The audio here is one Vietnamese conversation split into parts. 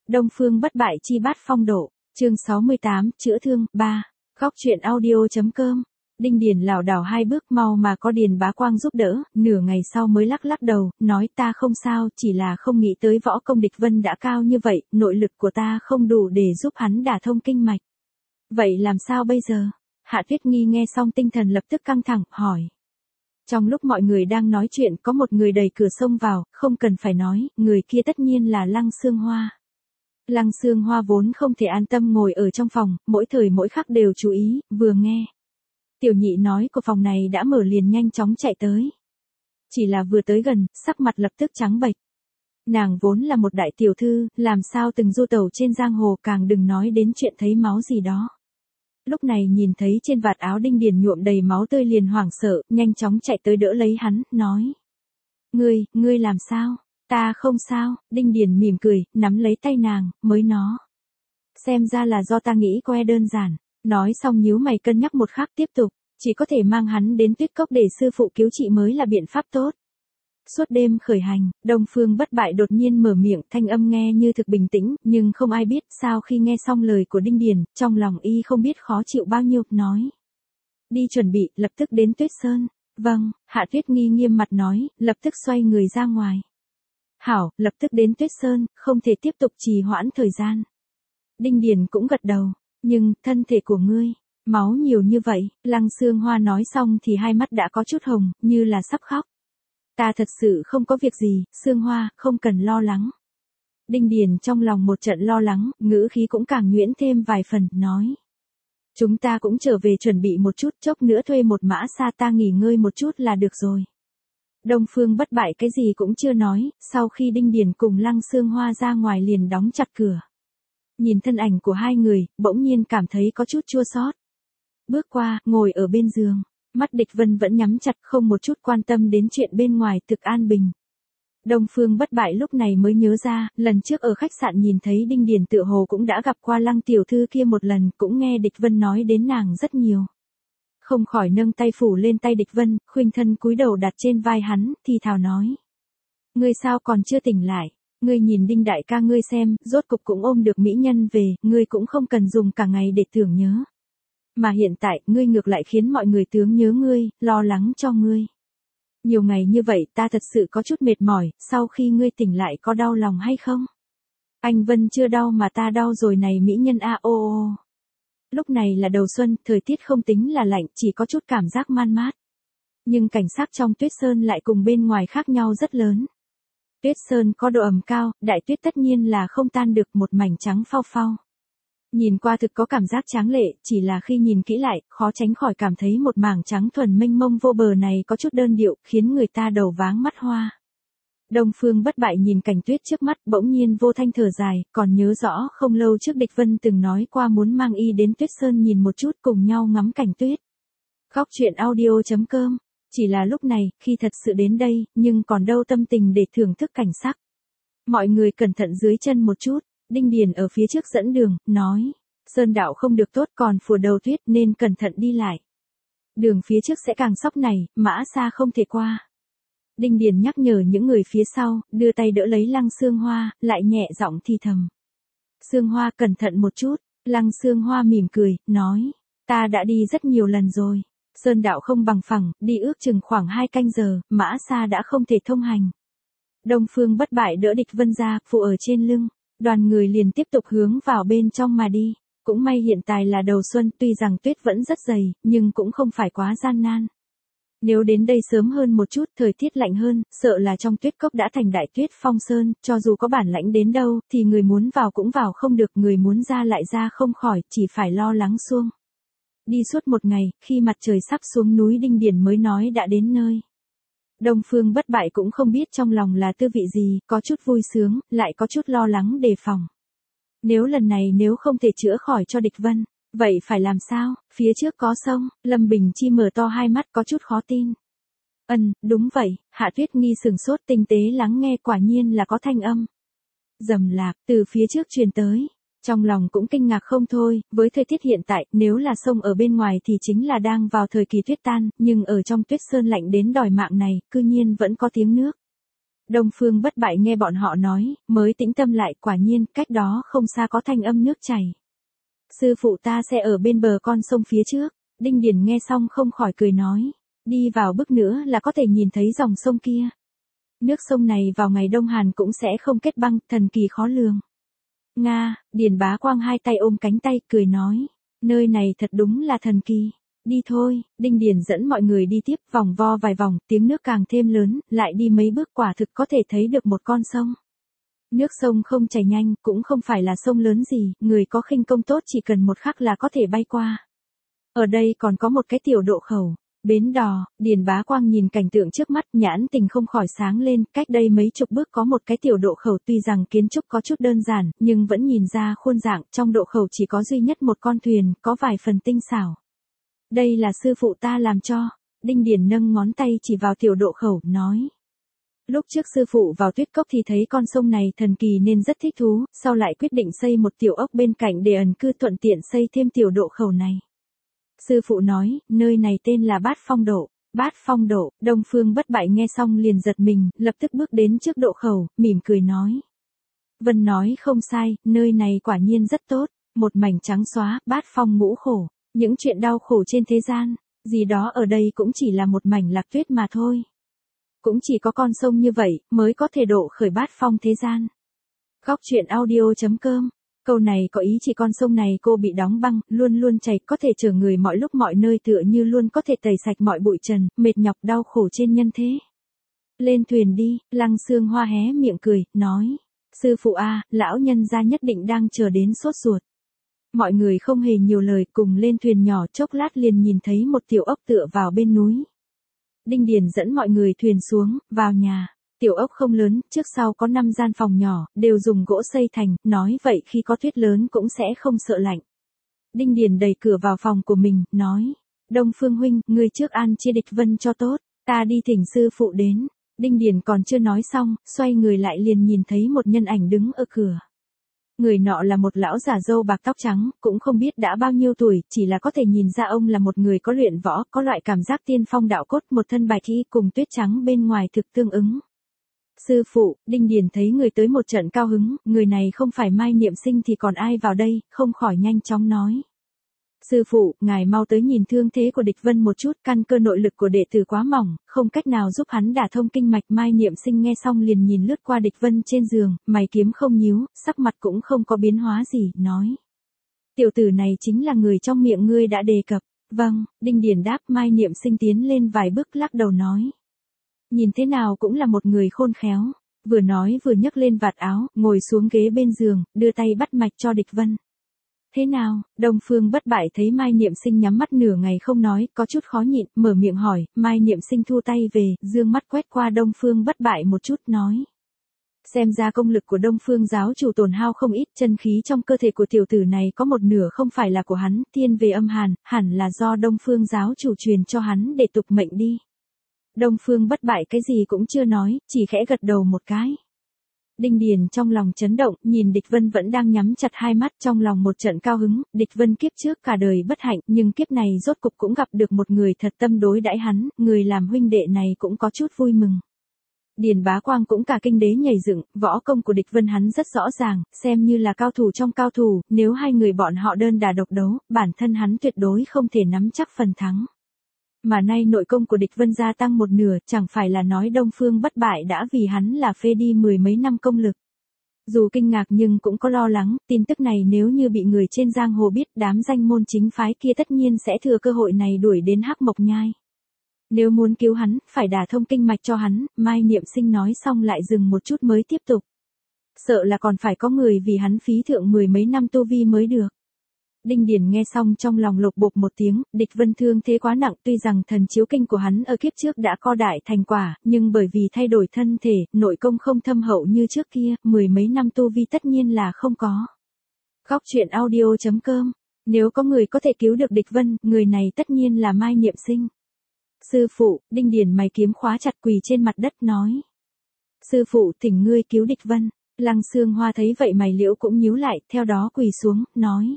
Đông Phương bất bại chi bát phong độ, chương 68, chữa thương, 3. Góc truyện audio.com. Đinh Điền lảo đảo hai bước mau mà có Điền Bá Quang giúp đỡ, nửa ngày sau mới lắc lắc đầu, nói ta không sao, chỉ là không nghĩ tới võ công địch vân đã cao như vậy, nội lực của ta không đủ để giúp hắn đả thông kinh mạch. Vậy làm sao bây giờ? Hạ Tuyết Nghi nghe xong tinh thần lập tức căng thẳng, hỏi. Trong lúc mọi người đang nói chuyện có một người đẩy cửa xông vào, không cần phải nói, người kia tất nhiên là Lăng Xương Hoa. Lăng Xương Hoa vốn không thể an tâm ngồi ở trong phòng, mỗi thời mỗi khắc đều chú ý, vừa nghe. Tiểu nhị nói của phòng này đã mở liền nhanh chóng chạy tới. Chỉ là vừa tới gần, sắc mặt lập tức trắng bệch. Nàng vốn là một đại tiểu thư, làm sao từng du tẩu trên giang hồ, càng đừng nói đến chuyện thấy máu gì đó. Lúc này nhìn thấy trên vạt áo Đinh Điền nhuộm đầy máu tươi liền hoảng sợ, nhanh chóng chạy tới đỡ lấy hắn, nói. Ngươi làm sao? Ta không sao, Đinh Điền mỉm cười, nắm lấy tay nàng, mới nó. Xem ra là do ta nghĩ que đơn giản. Nói xong nhíu mày cân nhắc một khắc tiếp tục, chỉ có thể mang hắn đến Tuyết Cốc để sư phụ cứu trị mới là biện pháp tốt. Suốt đêm khởi hành, Đông Phương bất bại đột nhiên mở miệng, thanh âm nghe như thực bình tĩnh, nhưng không ai biết sao khi nghe xong lời của Đinh Điền, trong lòng y không biết khó chịu bao nhiêu, nói. Đi chuẩn bị, lập tức đến Tuyết Sơn. Vâng, Hạ Tuyết Nghi nghiêm mặt nói, lập tức xoay người ra ngoài. Hảo, lập tức đến Tuyết Sơn, không thể tiếp tục trì hoãn thời gian. Đinh Điền cũng gật đầu, nhưng, thân thể của ngươi, máu nhiều như vậy, Lăng Xương Hoa nói xong thì hai mắt đã có chút hồng, như là sắp khóc. Ta thật sự không có việc gì, Xương Hoa, không cần lo lắng. Đinh Điền trong lòng một trận lo lắng, ngữ khí cũng càng nhuyễn thêm vài phần, nói. Chúng ta cũng trở về chuẩn bị một chút, chốc nữa thuê một mã xa ta nghỉ ngơi một chút là được rồi. Đông Phương bất bại cái gì cũng chưa nói, sau khi Đinh Điền cùng Lăng Xương Hoa ra ngoài liền đóng chặt cửa. Nhìn thân ảnh của hai người, bỗng nhiên cảm thấy có chút chua xót. Bước qua, ngồi ở bên giường, mắt Địch Vân vẫn nhắm chặt, không một chút quan tâm đến chuyện bên ngoài, thực an bình. Đông Phương bất bại lúc này mới nhớ ra, lần trước ở khách sạn nhìn thấy Đinh Điền tựa hồ cũng đã gặp qua Lăng tiểu thư kia một lần, cũng nghe Địch Vân nói đến nàng rất nhiều. Không khỏi nâng tay phủ lên tay Địch Vân, khuynh thân cúi đầu đặt trên vai hắn, thì thào nói. Ngươi sao còn chưa tỉnh lại? Ngươi nhìn Đinh đại ca ngươi xem, rốt cục cũng ôm được mỹ nhân về, ngươi cũng không cần dùng cả ngày để tưởng nhớ. Mà hiện tại, ngươi ngược lại khiến mọi người tướng nhớ ngươi, lo lắng cho ngươi. Nhiều ngày như vậy ta thật sự có chút mệt mỏi, sau khi ngươi tỉnh lại có đau lòng hay không? Anh Vân chưa đau mà ta đau rồi này mỹ nhân a ô ô. Lúc này là đầu xuân, thời tiết không tính là lạnh, chỉ có chút cảm giác man mát. Nhưng cảnh sắc trong Tuyết Sơn lại cùng bên ngoài khác nhau rất lớn. Tuyết Sơn có độ ẩm cao, đại tuyết tất nhiên là không tan được, một mảnh trắng phau phau. Nhìn qua thực có cảm giác tráng lệ, chỉ là khi nhìn kỹ lại, khó tránh khỏi cảm thấy một mảng trắng thuần mênh mông vô bờ này có chút đơn điệu, khiến người ta đầu váng mắt hoa. Đông Phương bất bại nhìn cảnh tuyết trước mắt, bỗng nhiên vô thanh thở dài, còn nhớ rõ không lâu trước Địch Vân từng nói qua muốn mang y đến Tuyết Sơn nhìn một chút, cùng nhau ngắm cảnh tuyết. Góc truyện audio.com. Chỉ là lúc này, khi thật sự đến đây, nhưng còn đâu tâm tình để thưởng thức cảnh sắc. Mọi người cẩn thận dưới chân một chút, Đinh Điền ở phía trước dẫn đường, nói. Sơn đạo không được tốt, còn phùa đầu tuyết nên cẩn thận đi lại. Đường phía trước sẽ càng sóc này, mã xa không thể qua. Đinh Điền nhắc nhở những người phía sau, đưa tay đỡ lấy Lăng Xương Hoa, lại nhẹ giọng thì thầm. Xương Hoa cẩn thận một chút, Lăng Xương Hoa mỉm cười, nói. Ta đã đi rất nhiều lần rồi. Sơn đạo không bằng phẳng, đi ước chừng khoảng 2 canh giờ, mã xa đã không thể thông hành. Đông Phương bất bại đỡ Địch Vân ra, phụ ở trên lưng. Đoàn người liền tiếp tục hướng vào bên trong mà đi. Cũng may hiện tại là đầu xuân, tuy rằng tuyết vẫn rất dày, nhưng cũng không phải quá gian nan. Nếu đến đây sớm hơn một chút, thời tiết lạnh hơn, sợ là trong Tuyết Cốc đã thành đại tuyết phong sơn, cho dù có bản lãnh đến đâu, thì người muốn vào cũng vào không được, người muốn ra lại ra không khỏi, chỉ phải lo lắng xuông. Đi suốt một ngày, khi mặt trời sắp xuống núi Đinh Điền mới nói đã đến nơi. Đông Phương bất bại cũng không biết trong lòng là tư vị gì, có chút vui sướng, lại có chút lo lắng đề phòng. Nếu lần này nếu không thể chữa khỏi cho Địch Vân, vậy phải làm sao? Phía trước có sông, Lâm Bình Chi mở to hai mắt có chút khó tin. Đúng vậy, Hạ Tuyết Nghi sừng sốt tinh tế lắng nghe, quả nhiên là có thanh âm. Rầm rạp, từ phía trước truyền tới. Trong lòng cũng kinh ngạc không thôi, với thời tiết hiện tại, nếu là sông ở bên ngoài thì chính là đang vào thời kỳ tuyết tan, nhưng ở trong Tuyết Sơn lạnh đến đòi mạng này, cư nhiên vẫn có tiếng nước. Đông Phương Bất Bại nghe bọn họ nói, mới tĩnh tâm lại, quả nhiên, cách đó không xa có thanh âm nước chảy. Sư phụ ta sẽ ở bên bờ con sông phía trước. Đinh Điền nghe xong không khỏi cười nói. Đi vào bước nữa là có thể nhìn thấy dòng sông kia. Nước sông này vào ngày Đông Hàn cũng sẽ không kết băng, thần kỳ khó lường. Nga, Điền Bá Quang hai tay ôm cánh tay, cười nói. Nơi này thật đúng là thần kỳ. Đi thôi, Đinh Điền dẫn mọi người đi tiếp, vòng vo vài vòng, tiếng nước càng thêm lớn, lại đi mấy bước quả thực có thể thấy được một con sông. Nước sông không chảy nhanh, cũng không phải là sông lớn gì, người có khinh công tốt chỉ cần một khắc là có thể bay qua. Ở đây còn có một cái tiểu độ khẩu, bến đò. Điền Bá Quang nhìn cảnh tượng trước mắt, nhãn tình không khỏi sáng lên, cách đây mấy chục bước có một cái tiểu độ khẩu, tuy rằng kiến trúc có chút đơn giản, nhưng vẫn nhìn ra khuôn dạng, trong độ khẩu chỉ có duy nhất một con thuyền, có vài phần tinh xảo. Đây là sư phụ ta làm cho. Đinh Điền nâng ngón tay chỉ vào tiểu độ khẩu, nói. Lúc trước sư phụ vào Tuyết Cốc thì thấy con sông này thần kỳ nên rất thích thú, sau lại quyết định xây một tiểu ốc bên cạnh để ẩn cư, thuận tiện xây thêm tiểu độ khẩu này. Sư phụ nói, nơi này tên là Bát Phong Độ. Bát Phong Độ. Đông Phương Bất Bại nghe xong liền giật mình, lập tức bước đến trước độ khẩu, mỉm cười nói. Vân nói không sai, nơi này quả nhiên rất tốt, một mảnh trắng xóa, bát phong ngũ khổ, những chuyện đau khổ trên thế gian, gì đó ở đây cũng chỉ là một mảnh lạc tuyết mà thôi. Cũng chỉ có con sông như vậy, mới có thể độ khởi bát phong thế gian. Góc truyện audio.com. Câu này có ý chỉ con sông này cô bị đóng băng, luôn luôn chảy, có thể chở người mọi lúc mọi nơi, tựa như luôn có thể tẩy sạch mọi bụi trần, mệt nhọc đau khổ trên nhân thế. Lên thuyền đi. Lăng Xương Hoa hé miệng cười, nói. Sư phụ a, lão nhân gia nhất định đang chờ đến sốt ruột. Mọi người không hề nhiều lời, cùng lên thuyền nhỏ, chốc lát liền nhìn thấy một tiểu ốc tựa vào bên núi. Đinh Điền dẫn mọi người thuyền xuống, vào nhà. Tiểu ốc không lớn, trước sau có 5 gian phòng nhỏ, đều dùng gỗ xây thành, nói vậy khi có tuyết lớn cũng sẽ không sợ lạnh. Đinh Điền đẩy cửa vào phòng của mình, nói. Đông Phương huynh, ngươi trước an chia Địch Vân cho tốt, ta đi thỉnh sư phụ đến. Đinh Điền còn chưa nói xong, xoay người lại liền nhìn thấy một nhân ảnh đứng ở cửa. Người nọ là một lão già râu bạc tóc trắng, cũng không biết đã bao nhiêu tuổi, chỉ là có thể nhìn ra ông là một người có luyện võ, có loại cảm giác tiên phong đạo cốt, một thân bạch y cùng tuyết trắng bên ngoài thực tương ứng. Sư phụ. Đinh Điền thấy người tới một trận cao hứng, người này không phải Mai Niệm Sinh thì còn ai vào đây, không khỏi nhanh chóng nói. Sư phụ, ngài mau tới nhìn thương thế của Địch Vân một chút, căn cơ nội lực của đệ tử quá mỏng, không cách nào giúp hắn đả thông kinh mạch. Mai Niệm Sinh nghe xong liền nhìn lướt qua Địch Vân trên giường, mày kiếm không nhíu, sắc mặt cũng không có biến hóa gì, nói. Tiểu tử này chính là người trong miệng ngươi đã đề cập. Vâng. Đinh Điền đáp. Mai Niệm Sinh tiến lên vài bước lắc đầu nói. Nhìn thế nào cũng là một người khôn khéo. Vừa nói vừa nhấc lên vạt áo, ngồi xuống ghế bên giường, đưa tay bắt mạch cho Địch Vân. Thế nào? Đông Phương Bất Bại thấy Mai Niệm Sinh nhắm mắt nửa ngày không nói, có chút khó nhịn, mở miệng hỏi. Mai Niệm Sinh thu tay về, dương mắt quét qua Đông Phương Bất Bại một chút, nói. Xem ra công lực của Đông Phương giáo chủ tổn hao không ít, chân khí trong cơ thể của tiểu tử này có một nửa không phải là của hắn, thiên về âm hàn, hẳn là do Đông Phương giáo chủ truyền cho hắn để tục mệnh đi. Đông Phương Bất Bại cái gì cũng chưa nói, chỉ khẽ gật đầu một cái. Đinh Điền trong lòng chấn động, nhìn Địch Vân vẫn đang nhắm chặt hai mắt, trong lòng một trận cao hứng. Địch Vân kiếp trước cả đời bất hạnh, nhưng kiếp này rốt cục cũng gặp được một người thật tâm đối đãi hắn, người làm huynh đệ này cũng có chút vui mừng. Điền Bá Quang cũng cả kinh đế nhảy dựng, võ công của Địch Vân hắn rất rõ ràng, xem như là cao thủ trong cao thủ, nếu hai người bọn họ đơn đả độc đấu, bản thân hắn tuyệt đối không thể nắm chắc phần thắng. Mà nay nội công của Địch Vân gia tăng một nửa, chẳng phải là nói Đông Phương Bất Bại đã vì hắn là phê đi 10 mấy năm công lực. Dù kinh ngạc nhưng cũng có lo lắng, tin tức này nếu như bị người trên giang hồ biết, đám danh môn chính phái kia tất nhiên sẽ thừa cơ hội này đuổi đến Hắc Mộc Nhai. Nếu muốn cứu hắn, phải đả thông kinh mạch cho hắn. Mai Niệm Sinh nói xong lại dừng một chút mới tiếp tục. Sợ là còn phải có người vì hắn phí thượng 10 mấy năm tu vi mới được. Đinh Điền nghe xong trong lòng lục bục một tiếng, Địch Vân thương thế quá nặng, tuy rằng thần chiếu kinh của hắn ở kiếp trước đã co đại thành quả, nhưng bởi vì thay đổi thân thể, nội công không thâm hậu như trước kia, 10 mấy năm tu vi tất nhiên là không có. Góc truyện audio.com. Nếu có người có thể cứu được Địch Vân, người này tất nhiên là Mai Niệm Sinh. Sư phụ. Đinh Điền mày kiếm khóa chặt, quỳ trên mặt đất nói. Sư phụ, thỉnh ngươi cứu Địch Vân. Lăng Xương Hoa thấy vậy mày liễu cũng nhíu lại, theo đó quỳ xuống, nói.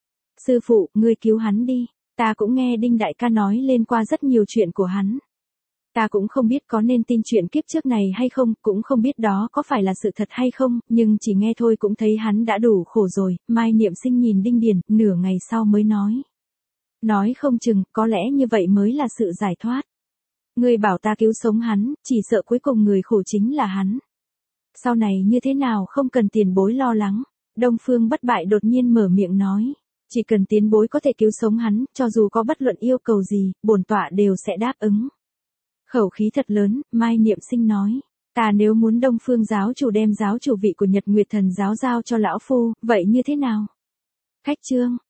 Sư phụ, ngươi cứu hắn đi, ta cũng nghe Đinh đại ca nói lên qua rất nhiều chuyện của hắn. Ta cũng không biết có nên tin chuyện kiếp trước này hay không, cũng không biết đó có phải là sự thật hay không, nhưng chỉ nghe thôi cũng thấy hắn đã đủ khổ rồi. Mai Niệm Sinh nhìn Đinh Điền, nửa ngày sau mới nói. Nói không chừng, có lẽ như vậy mới là sự giải thoát. Ngươi bảo ta cứu sống hắn, chỉ sợ cuối cùng người khổ chính là hắn. Sau này như thế nào không cần tiền bối lo lắng. Đông Phương Bất Bại đột nhiên mở miệng nói. Chỉ cần tiền bối có thể cứu sống hắn, cho dù có bất luận yêu cầu gì, bổn tọa đều sẽ đáp ứng. Khẩu khí thật lớn, Mai Niệm Sinh nói. Ta nếu muốn Đông Phương giáo chủ đem giáo chủ vị của Nhật Nguyệt Thần giáo giao cho lão phu, vậy như thế nào? Khách trương,